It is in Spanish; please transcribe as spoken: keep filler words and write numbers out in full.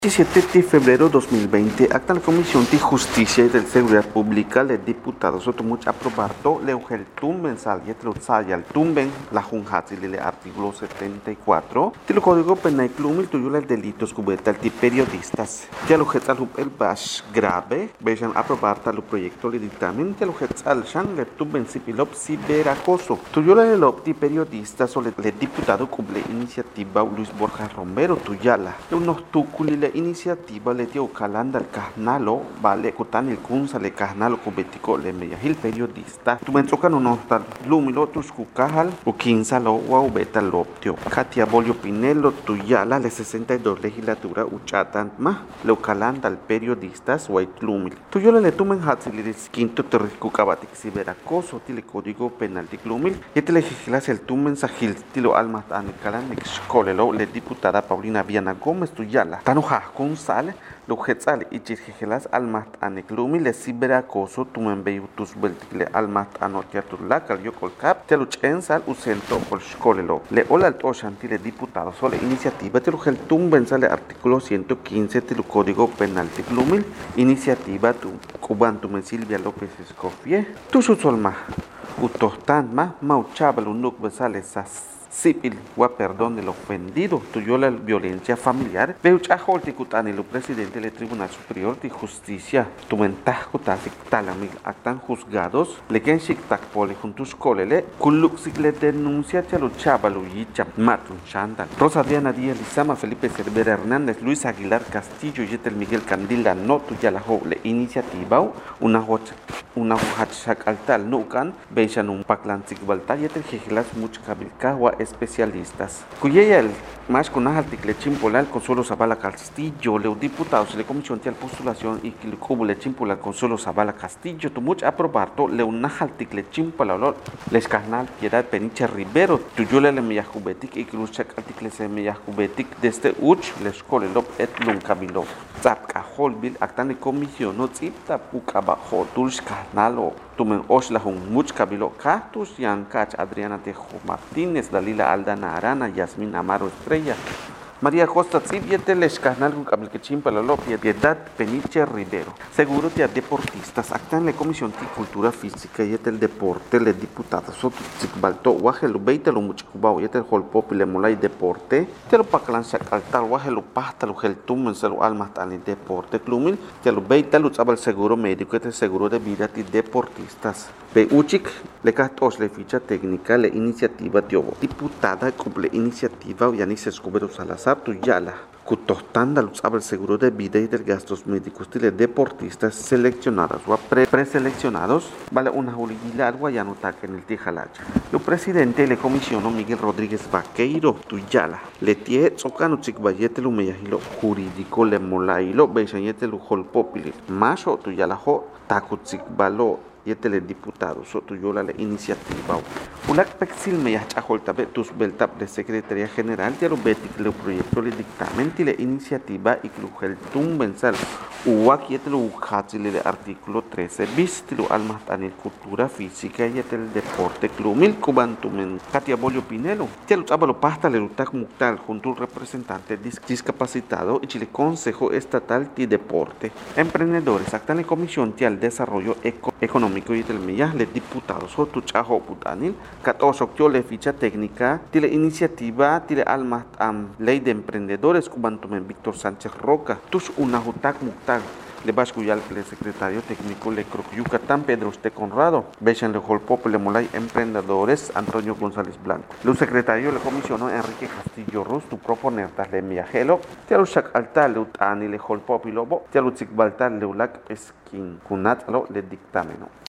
diecisiete de febrero de dos mil veinte, acta la Comisión de Justicia y de Seguridad Pública, los diputados Sotomuch aprobado el tumben sal y el tumben la junjat y el artículo setenta y cuatro del Código Penal Clumil tuyo el delitos cubierta de periodistas. Ya lo que el bash grave, vean aprobar tal proyecto de dictamen, ya lo que al shan le tumben sipilop ciberacoso. Tuyo el lop de periodistas o el diputado cumple iniciativa Luis Borja Romero tuyala. Unos tuculile iniciativa le dio calanda al carnalo, vale, cotan el kunsa le carnalo cubetico le meyahil periodista. Tu mentrocan uno tal lumilo tus cucajal, o quinza lo o beta loptio. Katia Bolio Pinelo tuyala le sesenta y dos legislatura uchatan ma, le calanda al periodistas o lumil. Tuyo le tumen hatsilis quinto terrico cabatic ciberacoso, tile código penal de glumil, y te legislas el tumen sajil, tilo almas an calan excolelo, le diputada Paulina Viana Gómez tuyala. Tanoja con sal, lo quetzal y chirgelas almat aneklumi le ciberacoso tumenbeu tus beltile almat anotiaturla calio colcap te luchen sal usento por scolelo le ola al oshantile diputado sole iniciativa te lugel tumben sale artículo ciento quince te lu código penal de glumil iniciativa tu cuban tumen Silvia López Escofie tu solma utostan ma mauchabal unuk besale sas Sipil, gua perdón del ofendido, tuyo la violencia familiar, veucha holticutan el presidente del Tribunal Superior de Justicia, tu mentaj kutasik talamil actan juzgados, le ken shiktak poli juntus kolele, kuluksik le denuncia chalo chabalo yicha, matun chandal. Rosa Diana Díaz Lizama, Felipe Cervera Hernández, Luis Aguilar Castillo, Yetel Miguel Candila, no tuya la joble iniciativa, una hocha, una hochak altal nucan, beichan un paclanzik balta, yetel jejelas much kabilkahua, especialistas. Cuyella el más con article chimpolal Consuelo Zavala Castillo, leu diputados de comisión de postulación y que le cubule chimpolal Consuelo Zavala Castillo, tu much aprobarto leu article chimpolal les carnal Piedad Peniche Rivero, tu yole le meya jubetic y cruchak article se meya jubetic desde uch les colelop et luncabilo. Zapka holbil actan de comisión no zipta puka bajo tulsh carnalo tumen oslahun much kabilo Cactus Yankach Adriana Tejo Martínez Dalila Aldana Arana Yasmin Amaro Estrella María Costa Zibiete les canal con cable que chimpa la lopia Piedad Peniche Rivero. Seguro te deportistas actan la comisión de cultura física y el deporte le diputados soto balto guajelo beita lo muchicubao y el holpop le molay deporte te lo paclan sacaltal guajelo pasta lo gel tumen se lo almas tal deporte clumil te lo beita lo el seguro médico y el seguro de vida de deportistas. Be uchik le castos le ficha técnica le iniciativa tiobo diputada cumple iniciativa y anis escobero Salazar tuyala cutostanda los el seguro de vida y de gastos médicos de deportistas seleccionados o pre preseleccionados vale una juligilar guayano taque en el tijalacha. Lo presidente le comisionó Miguel Rodríguez Vaqueiro tuyala le tie socano chicbayete lo meyahilo jurídico le molailo beisayete lo holpopili macho tuyala jo tacutsic balo y el diputado sotuyola la iniciativa. Ulak pexil me yachajolta tus beltap de Secretaría General de Arobetic le proyecto le dictamen y la iniciativa y crujel tumbensal. Uwak y el ujatzil de artículo trece bis tilo almas anil cultura física y el deporte clumil cubantumen Katia Bolio Pinelo. Tielo tabalo pasta le lutak muctal junto al representante discapacitado y Chile Consejo Estatal de Deporte. Emprendedores actan en comisión de al desarrollo eco económico y del millas le diputados o tu chajo putanil catorce le ficha técnica tile iniciativa tile almas am ley de emprendedores cubantumen Víctor Sánchez Roca tus una jutak muctal le bascuyal el secretario técnico le croc Yucatán Pedro Este Conrado bechan le holpop le molay emprendedores Antonio González Blanco el secretario le comisionó Enrique Castillo Ruz tu proponer le miajelo te lo shak altal le utani le holpop y lobo te lo baltal le ulak eskin kunat lo le dictameno.